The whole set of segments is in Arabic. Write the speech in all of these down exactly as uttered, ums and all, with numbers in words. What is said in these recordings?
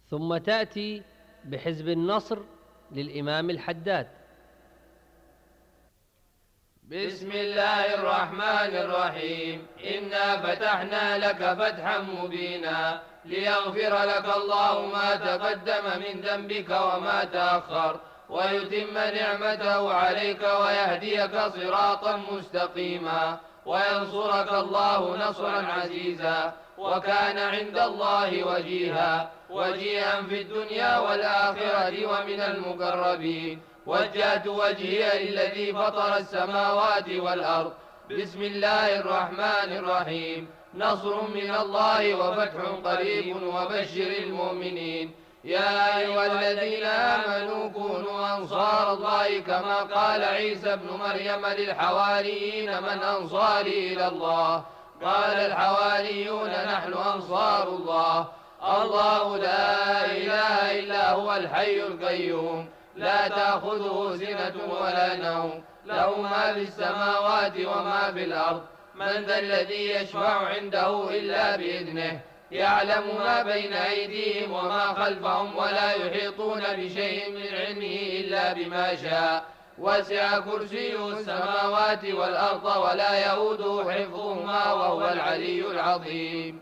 ثم تأتي بحزب النصر للإمام الحداد. بسم الله الرحمن الرحيم. إنا فتحنا لك فتحا مبينا ليغفر لك الله ما تقدم من ذنبك وما تأخر ويتم نعمته عليك ويهديك صراطا مستقيما وينصرك الله نصرا عزيزا وكان عند الله وجيها وجيها في الدنيا والآخرة ومن المقربين. وجهت وجهي للذي فطر السماوات والأرض. بسم الله الرحمن الرحيم. نصر من الله وفتح قريب وبشر المؤمنين. يا أيها الذين آمنوا كونوا أنصار الله كما قال عيسى ابن مريم للحواريين من أنصاري إلى الله؟ قال الحواريون نحن أنصار الله. الله لا إله إلا هو الحي القيوم لا تأخذه سنة ولا نوم له ما في السماوات وما في الأرض. من ذا الذي يشفع عنده إلا بإذنه يعلم ما بين أيديهم وما خلفهم ولا يحيطون بشيء من علمه إلا بما شاء. وسع كرسيه السماوات والأرض ولا يؤوده حفظهما وهو العلي العظيم.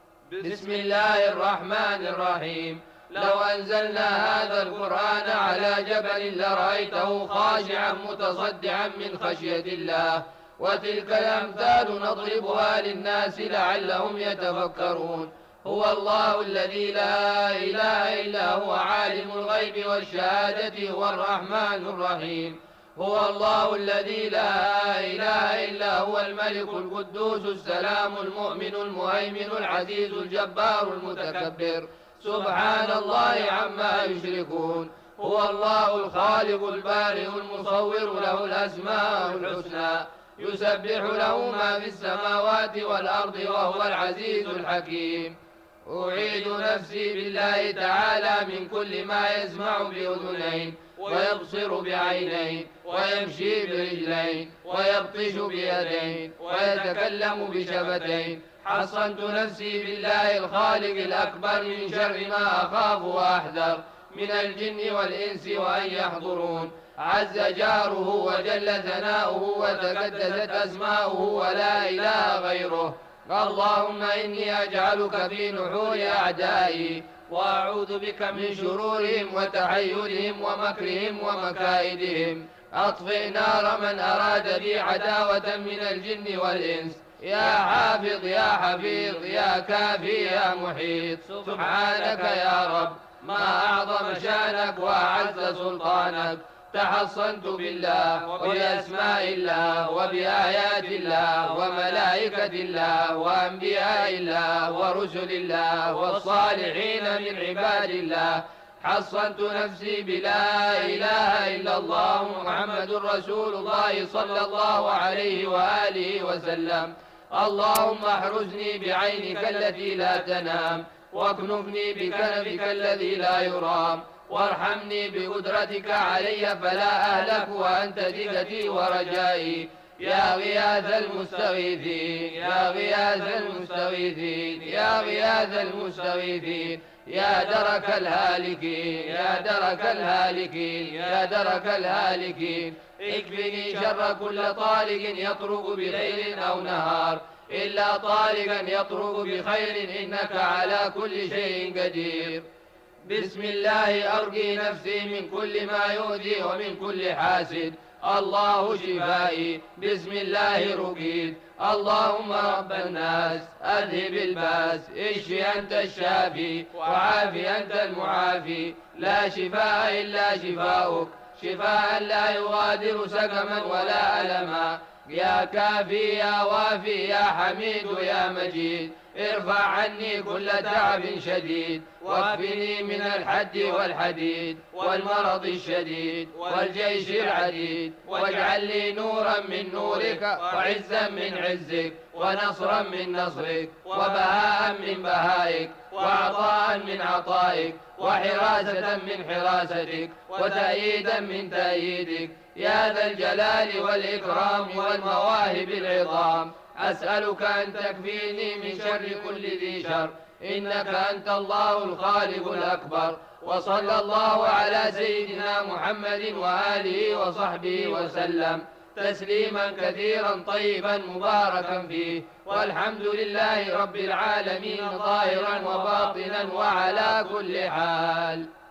بسم الله الرحمن الرحيم. لو أنزلنا هذا القرآن على جبل لرأيته خاشعا متصدعا من خشية الله. وتلك الأمثال نضربها للناس لعلهم يتفكرون. هو الله الذي لا إله إلا هو عالم الغيب والشهادة هو الرحمن الرحيم. هو الله الذي لا إله إلا هو الملك القدوس السلام المؤمن المهيمن العزيز الجبار المتكبر. سبحان الله عما يشركون. هو الله الخالق البارئ المصور له الأسماء الحسنى يسبح له ما في السماوات والأرض وهو العزيز الحكيم. أعيد نفسي بالله تعالى من كل ما يسمع بأذنين ويبصر بعينين ويمشي برجلين ويبطش بيدين ويتكلم بشفتين. حصنت نفسي بالله الخالق الأكبر من شر ما أخاف وأحذر من الجن والإنس وأن يحضرون. عز جاره وجل ثناؤه وتقدست أسماؤه ولا إله غيره. اللهم إني أجعلك في نحور أعدائي وأعوذ بك من شرورهم وتحيرهم ومكرهم ومكائدهم. أطفئ نار من أراد بي عداوة من الجن والإنس. يا حافظ يا حفيظ يا كافي يا محيط. سبحانك يا رب ما أعظم شانك وأعز سلطانك. تحصنت بالله وبأسماء الله وبآيات الله وملائكة الله وأنبياء الله ورسل الله والصالحين من عباد الله. حصنت نفسي بلا إله إلا الله محمد رسول الله صلى الله عليه وآله وسلم. اللهم احرزني بعينك التي لا تنام واكنفني بكنفك الذي لا يرام وارحمني بقدرتك علي فلا أهلك وأنت ثقتي ورجائي. يا غياث المستغيثين يا غياث المستغيثين يا غياث المستغيثين يا درك الهالكين يا درك الهالكين يا درك الهالكين. اكفني شر كل طارق يطرق بليل أو نهار إلا طارقا يطرق بخير إنك على كل شيء قدير. بسم الله أرقي نفسي من كل ما يؤذي ومن كل حاسد. الله شفائي بسم الله رقيت. اللهم رب الناس أذهب الباس اشفي أنت الشافي وعافي أنت المعافي. لا شفاء إلا شفاؤك شفاء لا يغادر سقما ولا ألما. يا كافي يا وافي يا حميد يا مجيد. ارفع عني كل تعب شديد واكفني من الحد والحديد والمرض الشديد والجيش العديد. واجعل لي نورا من نورك وعزا من عزك ونصرا من نصرك وبهاء من بهائك وعطاء من عطائك وحراسة من حراستك وتأييدا من تأييدك. يا ذا الجلال والإكرام والمواهب العظام. أسألك أن تكفيني من شر كل ذي شر إنك أنت الله الخالق الأكبر. وصلى الله على سيدنا محمد وآله وصحبه وسلم تسليما كثيرا طيبا مباركا فيه، والحمد لله رب العالمين ظاهرا وباطنا وعلى كل حال.